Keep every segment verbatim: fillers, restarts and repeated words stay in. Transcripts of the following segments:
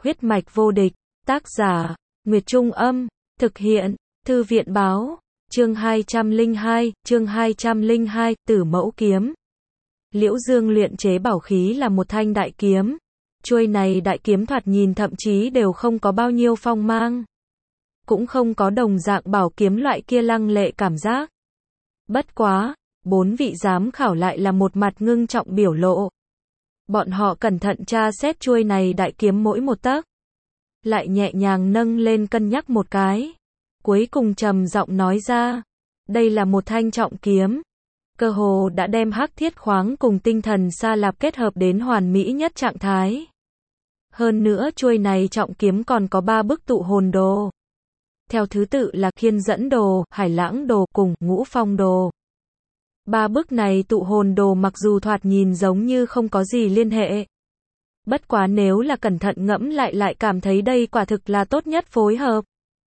Huyết mạch vô địch, tác giả, Nguyệt Trung Âm, thực hiện, Thư viện Báo, chương hai trăm lẻ hai, chương hai trăm lẻ hai, Tử Mẫu Kiếm. Liễu Dương luyện chế bảo khí là một thanh đại kiếm. Chuôi này đại kiếm thoạt nhìn thậm chí đều không có bao nhiêu phong mang. Cũng không có đồng dạng bảo kiếm loại kia lăng lệ cảm giác. Bất quá, bốn vị giám khảo lại là một mặt ngưng trọng biểu lộ. Bọn họ cẩn thận tra xét chuôi này đại kiếm mỗi một tấc. Lại nhẹ nhàng nâng lên cân nhắc một cái. Cuối cùng trầm giọng nói ra. Đây là một thanh trọng kiếm. Cơ hồ đã đem hắc thiết khoáng cùng tinh thần sa lạp kết hợp đến hoàn mỹ nhất trạng thái. Hơn nữa chuôi này trọng kiếm còn có ba bức tụ hồn đồ. Theo thứ tự là Khiên Dẫn Đồ, Hải Lãng Đồ cùng Ngũ Phong Đồ. Ba bức này tụ hồn đồ mặc dù thoạt nhìn giống như không có gì liên hệ. Bất quá nếu là cẩn thận ngẫm lại lại cảm thấy đây quả thực là tốt nhất phối hợp.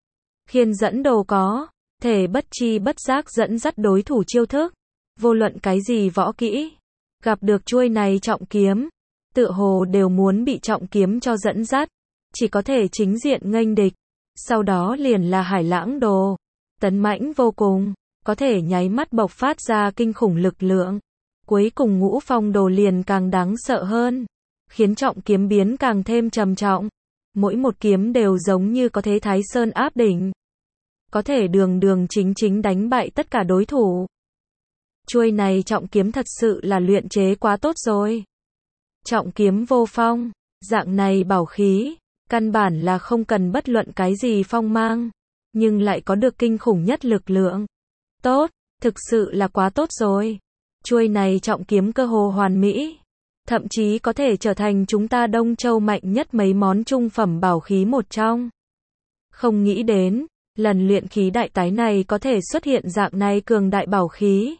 Khiên Dẫn Đồ có thể bất chi bất giác dẫn dắt đối thủ chiêu thức. Vô luận cái gì võ kỹ, gặp được chuôi này trọng kiếm, tựa hồ đều muốn bị trọng kiếm cho dẫn dắt, chỉ có thể chính diện nghênh địch. Sau đó liền là Hải Lãng Đồ, tấn mãnh vô cùng, có thể nháy mắt bộc phát ra kinh khủng lực lượng. Cuối cùng Ngũ Phong Đồ liền càng đáng sợ hơn, khiến trọng kiếm biến càng thêm trầm trọng. Mỗi một kiếm đều giống như có thế Thái Sơn áp đỉnh, có thể đường đường chính chính đánh bại tất cả đối thủ. Chuôi này trọng kiếm thật sự là luyện chế quá tốt rồi. Trọng kiếm vô phong, dạng này bảo khí, căn bản là không cần bất luận cái gì phong mang, nhưng lại có được kinh khủng nhất lực lượng. Tốt, thực sự là quá tốt rồi. Chuôi này trọng kiếm cơ hồ hoàn mỹ, thậm chí có thể trở thành chúng ta Đông Châu mạnh nhất mấy món trung phẩm bảo khí một trong. Không nghĩ đến, lần luyện khí đại tái này có thể xuất hiện dạng này cường đại bảo khí.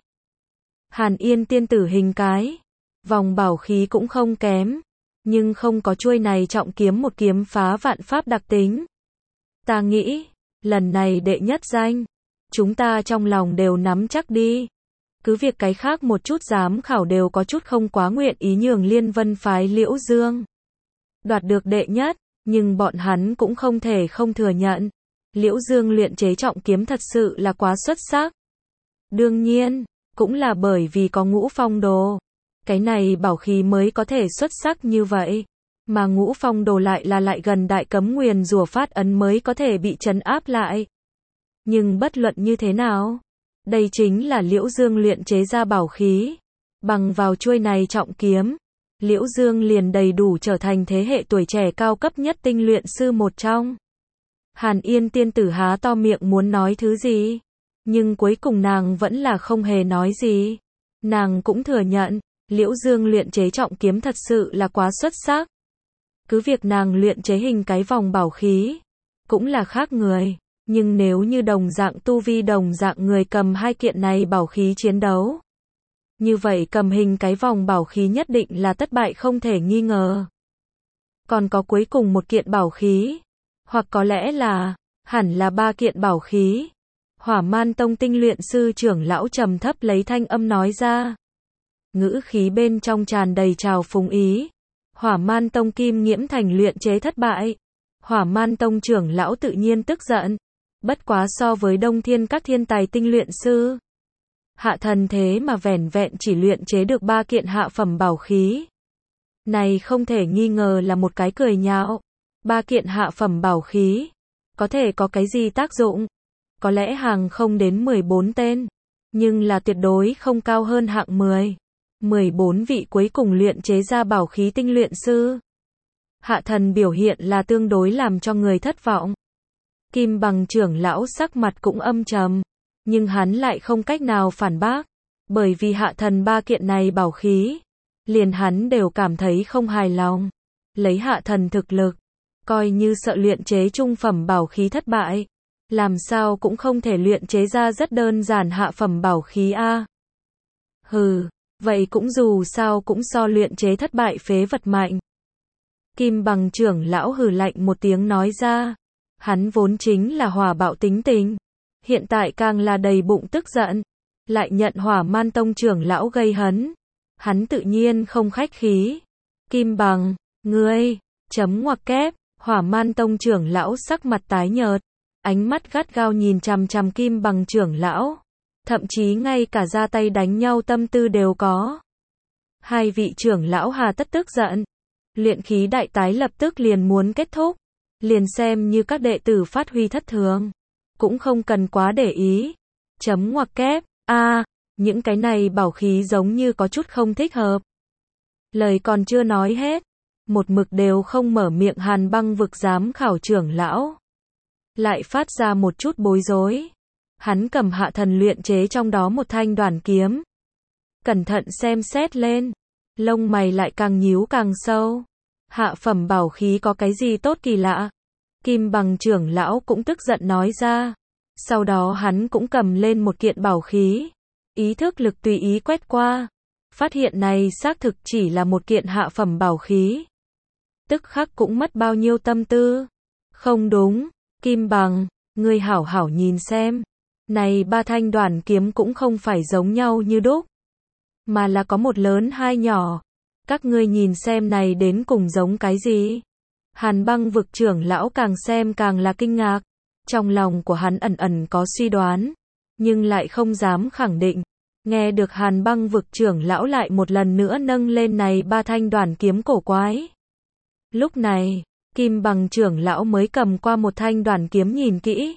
Hàn Yên tiên tử hình cái, vòng bảo khí cũng không kém, nhưng không có chuôi này trọng kiếm một kiếm phá vạn pháp đặc tính. Ta nghĩ, lần này đệ nhất danh, chúng ta trong lòng đều nắm chắc đi. Cứ việc cái khác một chút giám khảo đều có chút không quá nguyện ý nhường Liên Vân phái Liễu Dương đoạt được đệ nhất, nhưng bọn hắn cũng không thể không thừa nhận. Liễu Dương luyện chế trọng kiếm thật sự là quá xuất sắc. Đương nhiên, cũng là bởi vì có Ngũ Phong Đồ. Cái này bảo khí mới có thể xuất sắc như vậy. Mà Ngũ Phong Đồ lại là lại gần đại cấm nguyền rủa phát ấn mới có thể bị trấn áp lại. Nhưng bất luận như thế nào, đây chính là Liễu Dương luyện chế ra bảo khí. Bằng vào chuôi này trọng kiếm, Liễu Dương liền đầy đủ trở thành thế hệ tuổi trẻ cao cấp nhất tinh luyện sư một trong. Hàn Yên tiên tử há to miệng muốn nói thứ gì, nhưng cuối cùng nàng vẫn là không hề nói gì. Nàng cũng thừa nhận, Liễu Dương luyện chế trọng kiếm thật sự là quá xuất sắc. Cứ việc nàng luyện chế hình cái vòng bảo khí, cũng là khác người, nhưng nếu như đồng dạng tu vi đồng dạng người cầm hai kiện này bảo khí chiến đấu, như vậy cầm hình cái vòng bảo khí nhất định là thất bại không thể nghi ngờ. Còn có cuối cùng một kiện bảo khí, hoặc có lẽ là, hẳn là ba kiện bảo khí. Hỏa Man Tông tinh luyện sư trưởng lão trầm thấp lấy thanh âm nói ra. Ngữ khí bên trong tràn đầy trào phúng ý. Hỏa Man Tông Kim Nghiễm Thành luyện chế thất bại. Hỏa Man Tông trưởng lão tự nhiên tức giận. Bất quá so với Đông Thiên các thiên tài tinh luyện sư, Hạ Thần thế mà vẻn vẹn chỉ luyện chế được ba kiện hạ phẩm bảo khí. Này không thể nghi ngờ là một cái cười nhạo. Ba kiện hạ phẩm bảo khí, có thể có cái gì tác dụng? Có lẽ hàng không đến mười bốn tên, nhưng là tuyệt đối không cao hơn hạng mười. mười bốn vị cuối cùng luyện chế ra bảo khí tinh luyện sư. Hạ Thần biểu hiện là tương đối làm cho người thất vọng. Kim Bằng trưởng lão sắc mặt cũng âm trầm, nhưng hắn lại không cách nào phản bác, bởi vì Hạ Thần ba kiện này bảo khí, liền hắn đều cảm thấy không hài lòng. Lấy Hạ Thần thực lực, coi như sợ luyện chế trung phẩm bảo khí thất bại, làm sao cũng không thể luyện chế ra rất đơn giản hạ phẩm bảo khí a. Hừ, vậy cũng dù sao cũng so luyện chế thất bại phế vật mạnh. Kim Bằng trưởng lão hừ lạnh một tiếng nói ra. Hắn vốn chính là hỏa bạo tính tình, hiện tại càng là đầy bụng tức giận, lại nhận Hỏa Man Tông trưởng lão gây hấn, hắn tự nhiên không khách khí. Kim Bằng, ngươi, chấm ngoặc kép, Hỏa Man Tông trưởng lão sắc mặt tái nhợt, ánh mắt gắt gao nhìn chằm chằm Kim Bằng trưởng lão, thậm chí ngay cả ra tay đánh nhau tâm tư đều có. Hai vị trưởng lão hà tất tức giận, luyện khí đại tái lập tức liền muốn kết thúc, liền xem như các đệ tử phát huy thất thường, cũng không cần quá để ý. Chấm ngoặc kép, a, à, những cái này bảo khí giống như có chút không thích hợp. Lời còn chưa nói hết, một mực đều không mở miệng Hàn Băng Vực giám khảo trưởng lão lại phát ra một chút bối rối. Hắn cầm Hạ Thần luyện chế trong đó một thanh đoản kiếm, cẩn thận xem xét lên, lông mày lại càng nhíu càng sâu. Hạ phẩm bảo khí có cái gì tốt kỳ lạ? Kim Bằng trưởng lão cũng tức giận nói ra. Sau đó hắn cũng cầm lên một kiện bảo khí, ý thức lực tùy ý quét qua, phát hiện này xác thực chỉ là một kiện hạ phẩm bảo khí. Tức khắc cũng mất bao nhiêu tâm tư. Không đúng, Kim Bằng, ngươi hảo hảo nhìn xem, này ba thanh đoản kiếm cũng không phải giống nhau như đúc, mà là có một lớn hai nhỏ. Các ngươi nhìn xem này đến cùng giống cái gì? Hàn Băng Vực trưởng lão càng xem càng là kinh ngạc. Trong lòng của hắn ẩn ẩn có suy đoán, nhưng lại không dám khẳng định. Nghe được Hàn Băng Vực trưởng lão lại một lần nữa nâng lên này ba thanh đoản kiếm cổ quái. Lúc này, Kim Bằng trưởng lão mới cầm qua một thanh đoản kiếm nhìn kỹ.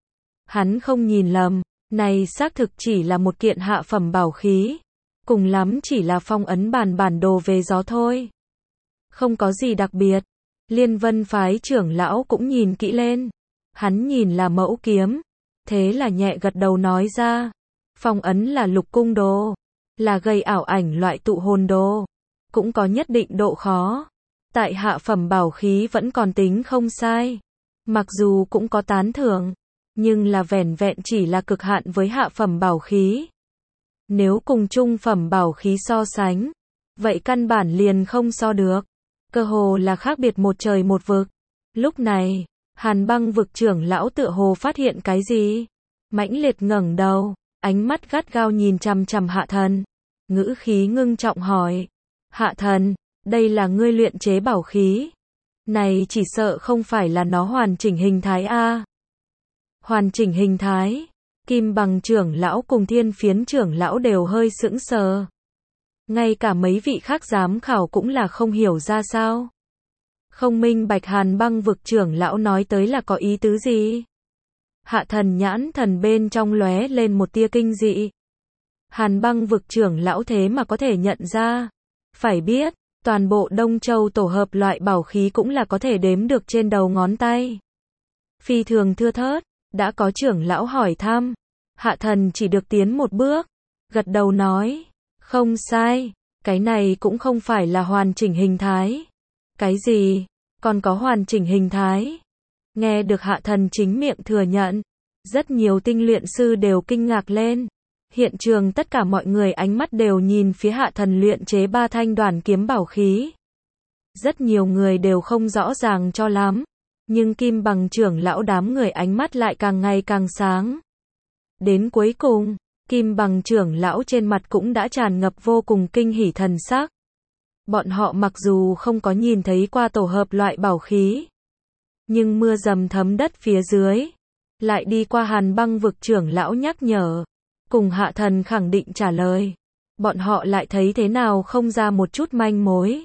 Hắn không nhìn lầm, này xác thực chỉ là một kiện hạ phẩm bảo khí, cùng lắm chỉ là phong ấn bản bản đồ về gió thôi. Không có gì đặc biệt. Liên Vân phái trưởng lão cũng nhìn kỹ lên. Hắn nhìn là mẫu kiếm, thế là nhẹ gật đầu nói ra, phong ấn là lục cung đồ, là gây ảo ảnh loại tụ hồn đồ, cũng có nhất định độ khó. Tại hạ phẩm bảo khí vẫn còn tính không sai, mặc dù cũng có tán thưởng, nhưng là vẻn vẹn chỉ là cực hạn với hạ phẩm bảo khí. Nếu cùng trung phẩm bảo khí so sánh, vậy căn bản liền không so được, cơ hồ là khác biệt một trời một vực. Lúc này, Hàn Băng Vực trưởng lão tựa hồ phát hiện cái gì, mãnh liệt ngẩng đầu, ánh mắt gắt gao nhìn chằm chằm Hạ Thần, ngữ khí ngưng trọng hỏi: Hạ Thần, đây là ngươi luyện chế bảo khí, này chỉ sợ không phải là nó hoàn chỉnh hình thái a? Hoàn chỉnh hình thái? Kim Bằng trưởng lão cùng Thiên Phiến trưởng lão đều hơi sững sờ, ngay cả mấy vị khác giám khảo cũng là không hiểu ra sao. Không minh bạch Hàn Băng Vực trưởng lão nói tới là có ý tứ gì. Hạ Thần nhãn thần bên trong lóe lên một tia kinh dị. Hàn Băng Vực trưởng lão thế mà có thể nhận ra. Phải biết, toàn bộ Đông Châu tổ hợp loại bảo khí cũng là có thể đếm được trên đầu ngón tay. Phi thường thưa thớt, đã có trưởng lão hỏi thăm. Hạ Thần chỉ được tiến một bước, gật đầu nói, không sai, cái này cũng không phải là hoàn chỉnh hình thái. Cái gì? Còn có hoàn chỉnh hình thái? Nghe được Hạ Thần chính miệng thừa nhận, rất nhiều tinh luyện sư đều kinh ngạc lên. Hiện trường tất cả mọi người ánh mắt đều nhìn phía Hạ Thần luyện chế ba thanh đoản kiếm bảo khí. Rất nhiều người đều không rõ ràng cho lắm, nhưng Kim Bằng trưởng lão đám người ánh mắt lại càng ngày càng sáng. Đến cuối cùng, Kim Bằng trưởng lão trên mặt cũng đã tràn ngập vô cùng kinh hỉ thần sắc. Bọn họ mặc dù không có nhìn thấy qua tổ hợp loại bảo khí, nhưng mưa dầm thấm đất phía dưới, lại đi qua Hàn Băng Vực trưởng lão nhắc nhở, cùng Hạ Thần khẳng định trả lời, bọn họ lại thấy thế nào không ra một chút manh mối.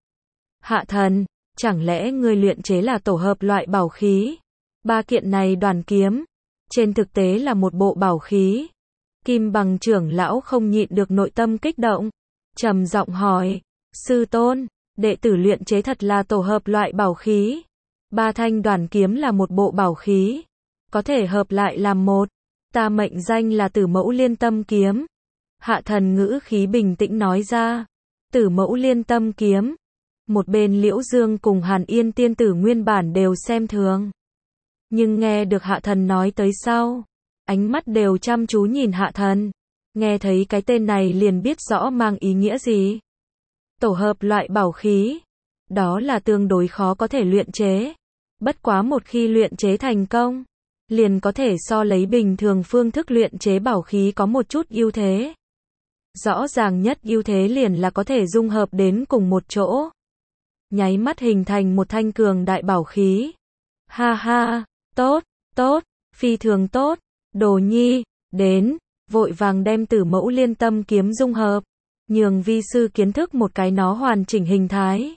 Hạ Thần, chẳng lẽ ngươi luyện chế là tổ hợp loại bảo khí? Ba kiện này đoản kiếm, trên thực tế là một bộ bảo khí. Kim Bằng trưởng lão không nhịn được nội tâm kích động, trầm giọng hỏi, sư tôn, đệ tử luyện chế thật là tổ hợp loại bảo khí. Ba thanh đoản kiếm là một bộ bảo khí, có thể hợp lại làm một. Ta mệnh danh là Tử Mẫu Liên Tâm Kiếm. Hạ Thần ngữ khí bình tĩnh nói ra, Tử Mẫu Liên Tâm Kiếm. Một bên Liễu Dương cùng Hàn Yên tiên tử nguyên bản đều xem thường, nhưng nghe được Hạ Thần nói tới sau, ánh mắt đều chăm chú nhìn Hạ Thần, nghe thấy cái tên này liền biết rõ mang ý nghĩa gì. Tổ hợp loại bảo khí, đó là tương đối khó có thể luyện chế, bất quá một khi luyện chế thành công, liền có thể so lấy bình thường phương thức luyện chế bảo khí có một chút ưu thế. Rõ ràng nhất ưu thế liền là có thể dung hợp đến cùng một chỗ. nháy mắt hình thành một thanh cường đại bảo khí. Ha ha, tốt, tốt, phi thường tốt, Đồ Nhi, đến, vội vàng đem Tử Mẫu Liên Tâm kiếm dung hợp, nhường vi sư kiến thức một cái nó hoàn chỉnh hình thái.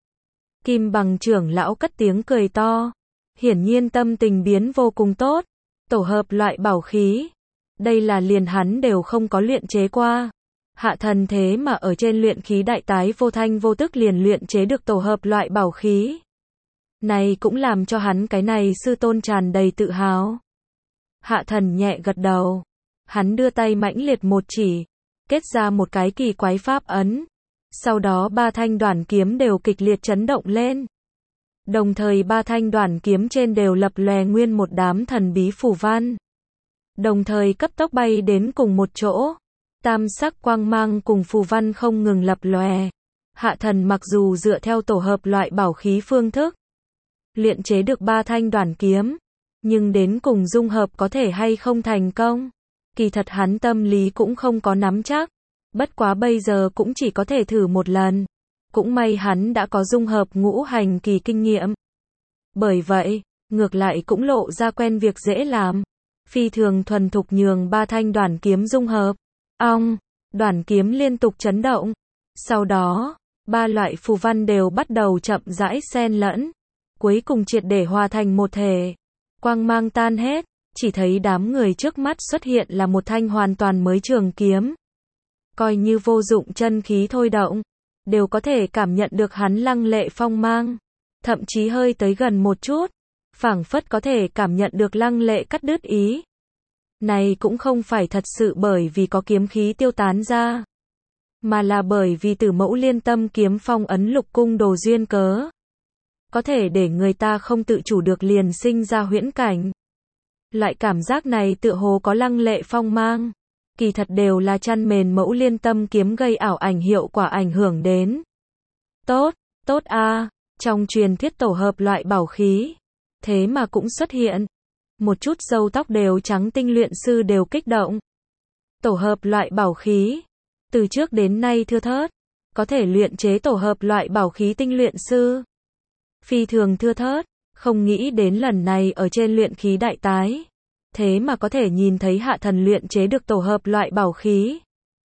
Kim Bằng trưởng lão cất tiếng cười to, hiển nhiên tâm tình biến vô cùng tốt, tổ hợp loại bảo khí. Đây là liền hắn đều không có luyện chế qua. Hạ thần thế mà ở trên luyện khí đại tái vô thanh vô tức liền luyện chế được tổ hợp loại bảo khí. Này cũng làm cho hắn cái này sư tôn tràn đầy tự hào. Hạ thần nhẹ gật đầu. Hắn đưa tay mãnh liệt một chỉ, kết ra một cái kỳ quái pháp ấn. Sau đó ba thanh đoản kiếm đều kịch liệt chấn động lên. Đồng thời ba thanh đoản kiếm trên đều lập lòe nguyên một đám thần bí phù văn. Đồng thời cấp tốc bay đến cùng một chỗ. Tam sắc quang mang cùng phù văn không ngừng lập lòe. Hạ thần mặc dù dựa theo tổ hợp loại bảo khí phương thức luyện chế được ba thanh đoản kiếm, nhưng đến cùng dung hợp có thể hay không thành công, kỳ thật hắn tâm lý cũng không có nắm chắc. Bất quá bây giờ cũng chỉ có thể thử một lần. Cũng may hắn đã có dung hợp ngũ hành kỳ kinh nghiệm. Bởi vậy, ngược lại cũng lộ ra quen việc dễ làm. Phi thường thuần thục nhường ba thanh đoản kiếm dung hợp. Ong, đoản kiếm liên tục chấn động. Sau đó, ba loại phù văn đều bắt đầu chậm rãi xen lẫn. Cuối cùng triệt để hòa thành một thể. Quang mang tan hết, chỉ thấy đám người trước mắt xuất hiện là một thanh hoàn toàn mới trường kiếm. Coi như vô dụng chân khí thôi động, đều có thể cảm nhận được hắn lăng lệ phong mang. Thậm chí hơi tới gần một chút, phảng phất có thể cảm nhận được lăng lệ cắt đứt ý. Này cũng không phải thật sự bởi vì có kiếm khí tiêu tán ra, mà là bởi vì Tử Mẫu Liên Tâm kiếm phong ấn lục cung đồ duyên cớ. Có thể để người ta không tự chủ được liền sinh ra huyễn cảnh. Loại cảm giác này tựa hồ có lăng lệ phong mang. Kỳ thật đều là chăn mền Mẫu Liên Tâm kiếm gây ảo ảnh hiệu quả ảnh hưởng đến. Tốt, tốt a, trong truyền thuyết tổ hợp loại bảo khí, thế mà cũng xuất hiện. Một chút râu tóc đều trắng tinh luyện sư đều kích động. Tổ hợp loại bảo khí, từ trước đến nay thưa thớt, có thể luyện chế tổ hợp loại bảo khí tinh luyện sư. Phi thường thưa thớt, không nghĩ đến lần này ở trên luyện khí đại tái. Thế mà có thể nhìn thấy hạ thần luyện chế được tổ hợp loại bảo khí.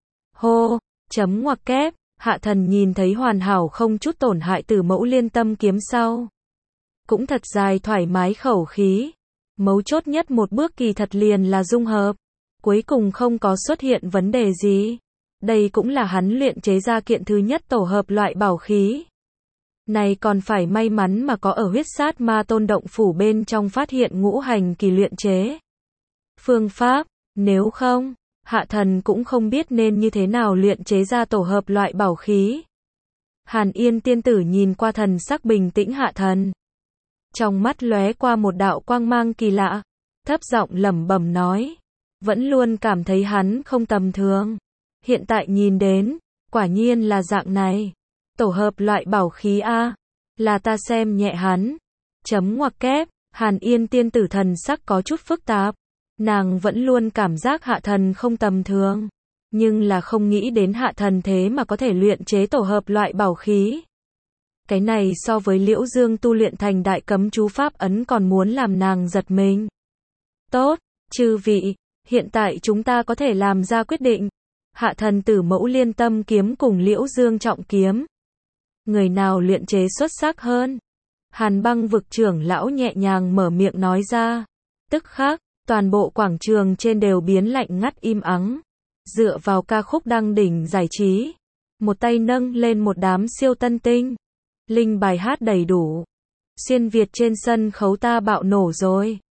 Hô, chấm ngoặc kép, hạ thần nhìn thấy hoàn hảo không chút tổn hại Tử Mẫu Liên Tâm kiếm sau. Cũng thật dài thoải mái khẩu khí. Mấu chốt nhất một bước kỳ thật liền là dung hợp. Cuối cùng không có xuất hiện vấn đề gì. Đây cũng là hắn luyện chế ra kiện thứ nhất tổ hợp loại bảo khí. Này còn phải may mắn mà có ở huyết sát ma tôn động phủ bên trong phát hiện ngũ hành kỳ luyện chế phương pháp, nếu không, hạ thần cũng không biết nên như thế nào luyện chế ra tổ hợp loại bảo khí. Hàn Yên tiên tử nhìn qua thần sắc bình tĩnh hạ thần. Trong mắt lóe qua một đạo quang mang kỳ lạ, thấp giọng lẩm bẩm nói. Vẫn luôn cảm thấy hắn không tầm thường. Hiện tại nhìn đến, quả nhiên là dạng này. Tổ hợp loại bảo khí A, là ta xem nhẹ hắn. Chấm ngoặc kép, Hàn Yên tiên tử thần sắc có chút phức tạp. Nàng vẫn luôn cảm giác hạ thần không tầm thường. Nhưng là không nghĩ đến hạ thần thế mà có thể luyện chế tổ hợp loại bảo khí. Cái này so với Liễu Dương tu luyện thành đại cấm chú pháp ấn còn muốn làm nàng giật mình. Tốt, chư vị, hiện tại chúng ta có thể làm ra quyết định. Hạ thần Tử Mẫu Liên Tâm kiếm cùng Liễu Dương trọng kiếm. Người nào luyện chế xuất sắc hơn? Hàn Băng vực trưởng lão nhẹ nhàng mở miệng nói ra. Tức khắc, toàn bộ quảng trường trên đều biến lạnh ngắt im ắng. Dựa vào ca khúc đăng đỉnh giải trí. Một tay nâng lên một đám siêu tân tinh. Linh bài hát đầy đủ. Xuyên Việt trên sân khấu ta bạo nổ rồi.